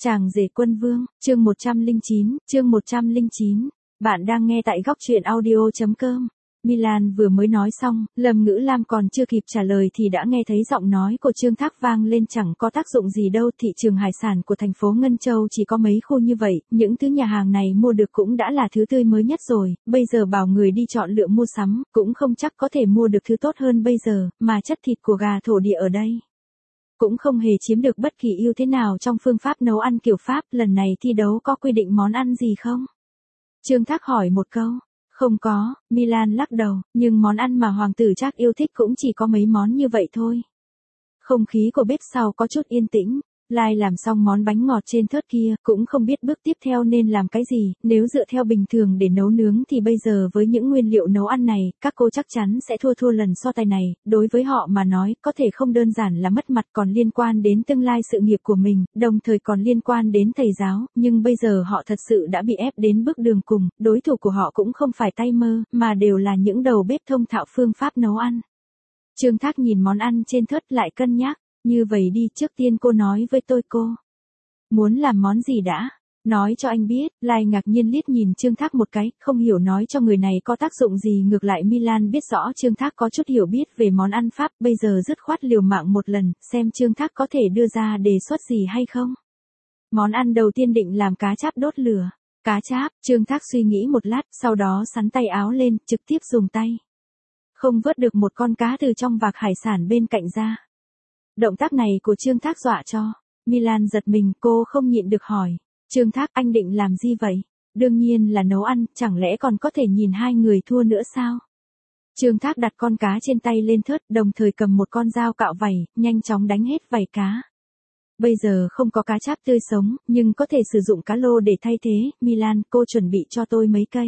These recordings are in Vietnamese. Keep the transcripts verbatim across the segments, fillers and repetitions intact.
Chàng rể quân vương, chương một trăm lẻ chín, chương một trăm lẻ chín. Bạn đang nghe tại góc truyện audio chấm com. Milan vừa mới nói xong, Lâm Ngữ Lam còn chưa kịp trả lời thì đã nghe thấy giọng nói của Trương Thác vang lên. Chẳng có tác dụng gì đâu, thị trường hải sản của thành phố Ngân Châu chỉ có mấy khu như vậy, những thứ nhà hàng này mua được cũng đã là thứ tươi mới nhất rồi, bây giờ bảo người đi chọn lựa mua sắm, cũng không chắc có thể mua được thứ tốt hơn bây giờ, mà chất thịt của gà thổ địa ở đây cũng không hề chiếm được bất kỳ ưu thế nào trong phương pháp nấu ăn kiểu Pháp. Lần này thi đấu có quy định món ăn gì không? Trương Thác hỏi một câu. Không có, Milan lắc đầu, nhưng món ăn mà hoàng tử Trác yêu thích cũng chỉ có mấy món như vậy thôi. Không khí của bếp sau có chút yên tĩnh. Lai làm xong món bánh ngọt trên thớt kia, cũng không biết bước tiếp theo nên làm cái gì. Nếu dựa theo bình thường để nấu nướng thì bây giờ với những nguyên liệu nấu ăn này, các cô chắc chắn sẽ thua thua lần so tài này. Đối với họ mà nói, có thể không đơn giản là mất mặt, còn liên quan đến tương lai sự nghiệp của mình, đồng thời còn liên quan đến thầy giáo. Nhưng bây giờ họ thật sự đã bị ép đến bước đường cùng, đối thủ của họ cũng không phải tay mơ, mà đều là những đầu bếp thông thạo phương pháp nấu ăn. Trương Thác nhìn món ăn trên thớt lại cân nhắc. Như vậy đi, trước tiên cô nói với tôi cô muốn làm món gì đã, nói cho anh biết. Lai ngạc nhiên liếc nhìn Trương Thác một cái, không hiểu nói cho người này có tác dụng gì. Ngược lại Milan biết rõ Trương Thác có chút hiểu biết về món ăn Pháp, bây giờ dứt khoát liều mạng một lần, xem Trương Thác có thể đưa ra đề xuất gì hay không. Món ăn đầu tiên định làm cá cháp đốt lửa. Cá cháp, Trương Thác suy nghĩ một lát, sau đó xắn tay áo lên, trực tiếp dùng tay không vớt được một con cá từ trong vạc hải sản bên cạnh ra. Động tác này của Trương Thác dọa cho Milan giật mình, cô không nhịn được hỏi. Trương Thác, anh định làm gì vậy? Đương nhiên là nấu ăn, chẳng lẽ còn có thể nhìn hai người thua nữa sao? Trương Thác đặt con cá trên tay lên thớt, đồng thời cầm một con dao cạo vảy, nhanh chóng đánh hết vảy cá. Bây giờ không có cá cháp tươi sống, nhưng có thể sử dụng cá lô để thay thế. Milan, cô chuẩn bị cho tôi mấy cây.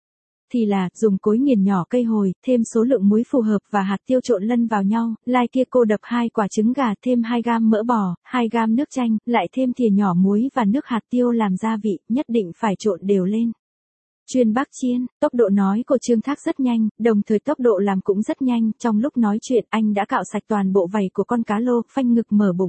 Thì là, dùng cối nghiền nhỏ cây hồi, thêm số lượng muối phù hợp và hạt tiêu trộn lân vào nhau. Lai kia cô đập hai quả trứng gà, thêm hai gam mỡ bò, hai gam nước chanh, lại thêm thìa nhỏ muối và nước hạt tiêu làm gia vị, nhất định phải trộn đều lên. Chuyên bác chiên, tốc độ nói của Trương Thác rất nhanh, đồng thời tốc độ làm cũng rất nhanh. Trong lúc nói chuyện, anh đã cạo sạch toàn bộ vảy của con cá lô, phanh ngực mở bụng.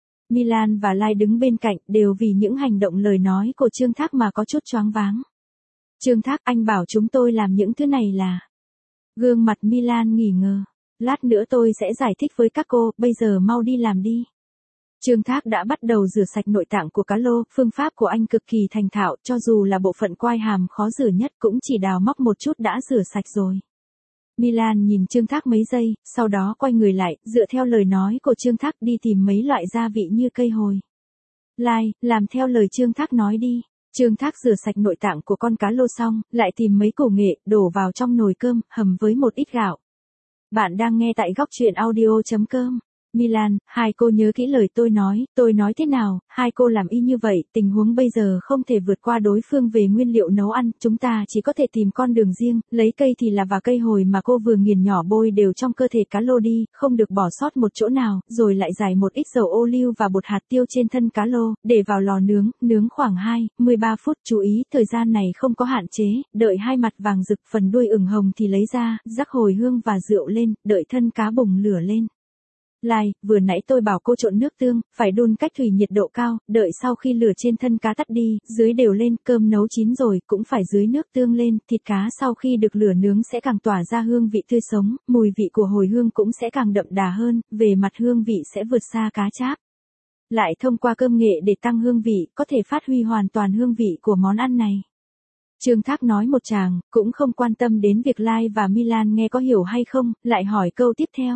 Milan và Lai đứng bên cạnh, đều vì những hành động lời nói của Trương Thác mà có chút choáng váng. Trương Thác, anh bảo chúng tôi làm những thứ này là... Gương mặt Milan nghỉ ngờ. Lát nữa tôi sẽ giải thích với các cô, bây giờ mau đi làm đi. Trương Thác đã bắt đầu rửa sạch nội tạng của cá lô, phương pháp của anh cực kỳ thành thạo, cho dù là bộ phận quai hàm khó rửa nhất cũng chỉ đào móc một chút đã rửa sạch rồi. Milan nhìn Trương Thác mấy giây, sau đó quay người lại, dựa theo lời nói của Trương Thác đi tìm mấy loại gia vị như cây hồi. Lai, làm theo lời Trương Thác nói đi. Trương Thác rửa sạch nội tạng của con cá lô xong, lại tìm mấy củ nghệ, đổ vào trong nồi cơm, hầm với một ít gạo. Bạn đang nghe tại góc truyện audio chấm com. Milan, hai cô nhớ kỹ lời tôi nói, tôi nói thế nào, hai cô làm y như vậy. Tình huống bây giờ không thể vượt qua đối phương về nguyên liệu nấu ăn, chúng ta chỉ có thể tìm con đường riêng, lấy cây thì là và cây hồi mà cô vừa nghiền nhỏ bôi đều trong cơ thể cá lô đi, không được bỏ sót một chỗ nào, rồi lại rải một ít dầu ô liu và bột hạt tiêu trên thân cá lô, để vào lò nướng, nướng khoảng hai đến mười ba phút, chú ý, thời gian này không có hạn chế, đợi hai mặt vàng rực phần đuôi ửng hồng thì lấy ra, rắc hồi hương và rượu lên, đợi thân cá bùng lửa lên. Lai, vừa nãy tôi bảo cô trộn nước tương, phải đun cách thủy nhiệt độ cao, đợi sau khi lửa trên thân cá tắt đi, dưới đều lên, cơm nấu chín rồi, cũng phải dưới nước tương lên, thịt cá sau khi được lửa nướng sẽ càng tỏa ra hương vị tươi sống, mùi vị của hồi hương cũng sẽ càng đậm đà hơn, về mặt hương vị sẽ vượt xa cá cháp. Lại thông qua cơm nghệ để tăng hương vị, có thể phát huy hoàn toàn hương vị của món ăn này. Trương Thác nói một tràng, cũng không quan tâm đến việc Lai và Milan nghe có hiểu hay không, lại hỏi câu tiếp theo.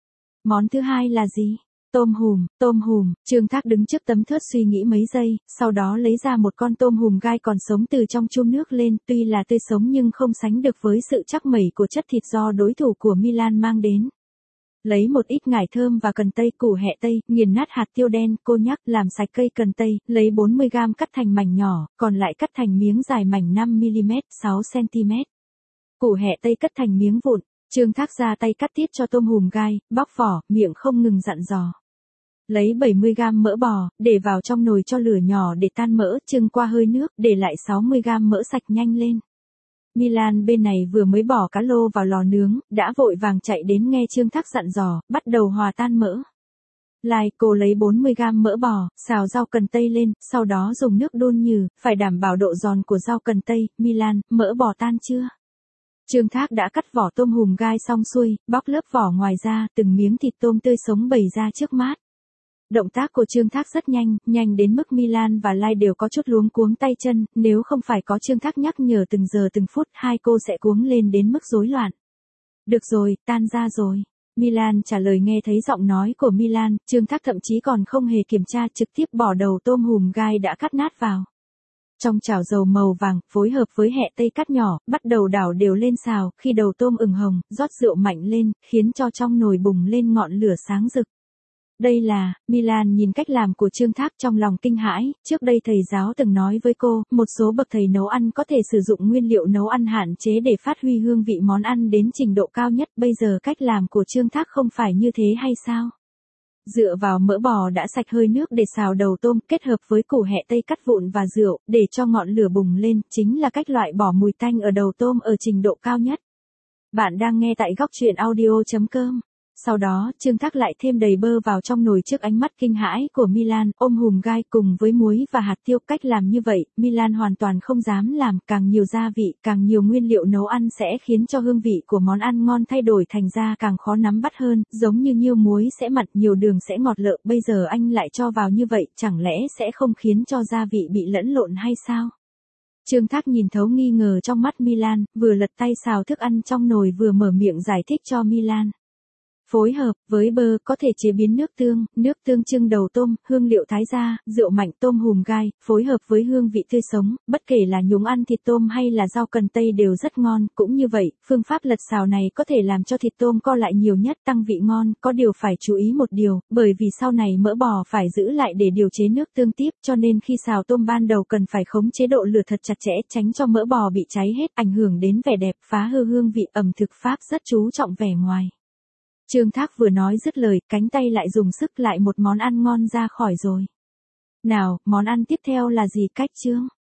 Món thứ hai là gì? Tôm hùm, tôm hùm. Trương Thác đứng trước tấm thớt suy nghĩ mấy giây, sau đó lấy ra một con tôm hùm gai còn sống từ trong chum nước lên, tuy là tươi sống nhưng không sánh được với sự chắc mẩy của chất thịt do đối thủ của Milan mang đến. Lấy một ít ngải thơm và cần tây, củ hẹ tây, nghiền nát hạt tiêu đen, cô nhắc, làm sạch cây cần tây, lấy bốn mươi gam cắt thành mảnh nhỏ, còn lại cắt thành miếng dài mảnh năm mi-li-mét, sáu xăng-ti-mét. Củ hẹ tây cắt thành miếng vụn. Trương Thác ra tay cắt tiết cho tôm hùm gai, bóc vỏ, miệng không ngừng dặn dò. Lấy bảy mươi gam mỡ bò, để vào trong nồi cho lửa nhỏ để tan mỡ, chưng qua hơi nước, để lại sáu mươi gam mỡ sạch nhanh lên. Milan bên này vừa mới bỏ cá lô vào lò nướng, đã vội vàng chạy đến nghe Trương Thác dặn dò, bắt đầu hòa tan mỡ. Lai, cô lấy bốn mươi gam mỡ bò, xào rau cần tây lên, sau đó dùng nước đun nhừ, phải đảm bảo độ giòn của rau cần tây. Milan, mỡ bò tan chưa? Trương Thác đã cắt vỏ tôm hùm gai xong xuôi, bóc lớp vỏ ngoài ra, từng miếng thịt tôm tươi sống bày ra trước mắt. Động tác của Trương Thác rất nhanh, nhanh đến mức Milan và Lai đều có chút luống cuống tay chân, nếu không phải có Trương Thác nhắc nhở từng giờ từng phút, hai cô sẽ cuống lên đến mức rối loạn. Được rồi, tan ra rồi. Milan trả lời. Nghe thấy giọng nói của Milan, Trương Thác thậm chí còn không hề kiểm tra, trực tiếp bỏ đầu tôm hùm gai đã cắt nát vào. Trong chảo dầu màu vàng, phối hợp với hẹ tây cắt nhỏ, bắt đầu đảo đều lên xào, khi đầu tôm ửng hồng, rót rượu mạnh lên, khiến cho trong nồi bùng lên ngọn lửa sáng rực. Đây là, Milan nhìn cách làm của Trương Thác trong lòng kinh hãi, trước đây thầy giáo từng nói với cô, một số bậc thầy nấu ăn có thể sử dụng nguyên liệu nấu ăn hạn chế để phát huy hương vị món ăn đến trình độ cao nhất, bây giờ cách làm của Trương Thác không phải như thế hay sao? Dựa vào mỡ bò đã sạch hơi nước để xào đầu tôm, kết hợp với củ hẹ tây cắt vụn và rượu, để cho ngọn lửa bùng lên, chính là cách loại bỏ mùi tanh ở đầu tôm ở trình độ cao nhất. Bạn đang nghe tại góc truyện audio chấm com. Sau đó, Trương Thác lại thêm đầy bơ vào trong nồi trước ánh mắt kinh hãi của Milan, ôm hùm gai cùng với muối và hạt tiêu. Cách làm như vậy, Milan hoàn toàn không dám làm, càng nhiều gia vị, càng nhiều nguyên liệu nấu ăn sẽ khiến cho hương vị của món ăn ngon thay đổi thành ra càng khó nắm bắt hơn, giống như nhiều muối sẽ mặn, nhiều đường sẽ ngọt lợ, bây giờ anh lại cho vào như vậy, chẳng lẽ sẽ không khiến cho gia vị bị lẫn lộn hay sao? Trương Thác nhìn thấu nghi ngờ trong mắt Milan, vừa lật tay xào thức ăn trong nồi vừa mở miệng giải thích cho Milan. Phối hợp với bơ có thể chế biến nước tương, nước tương trưng đầu tôm, hương liệu thái gia, rượu mạnh tôm hùm gai, phối hợp với hương vị tươi sống, bất kể là nhúng ăn thịt tôm hay là rau cần tây đều rất ngon, cũng như vậy, phương pháp lật xào này có thể làm cho thịt tôm co lại nhiều nhất, tăng vị ngon, có điều phải chú ý một điều, bởi vì sau này mỡ bò phải giữ lại để điều chế nước tương tiếp, cho nên khi xào tôm ban đầu cần phải khống chế độ lửa thật chặt chẽ, tránh cho mỡ bò bị cháy hết, ảnh hưởng đến vẻ đẹp, phá hư hương vị. Ẩm thực Pháp rất chú trọng vẻ ngoài. Trương Thác vừa nói dứt lời, cánh tay lại dùng sức lại một món ăn ngon ra khỏi rồi. Nào, món ăn tiếp theo là gì cách Trương?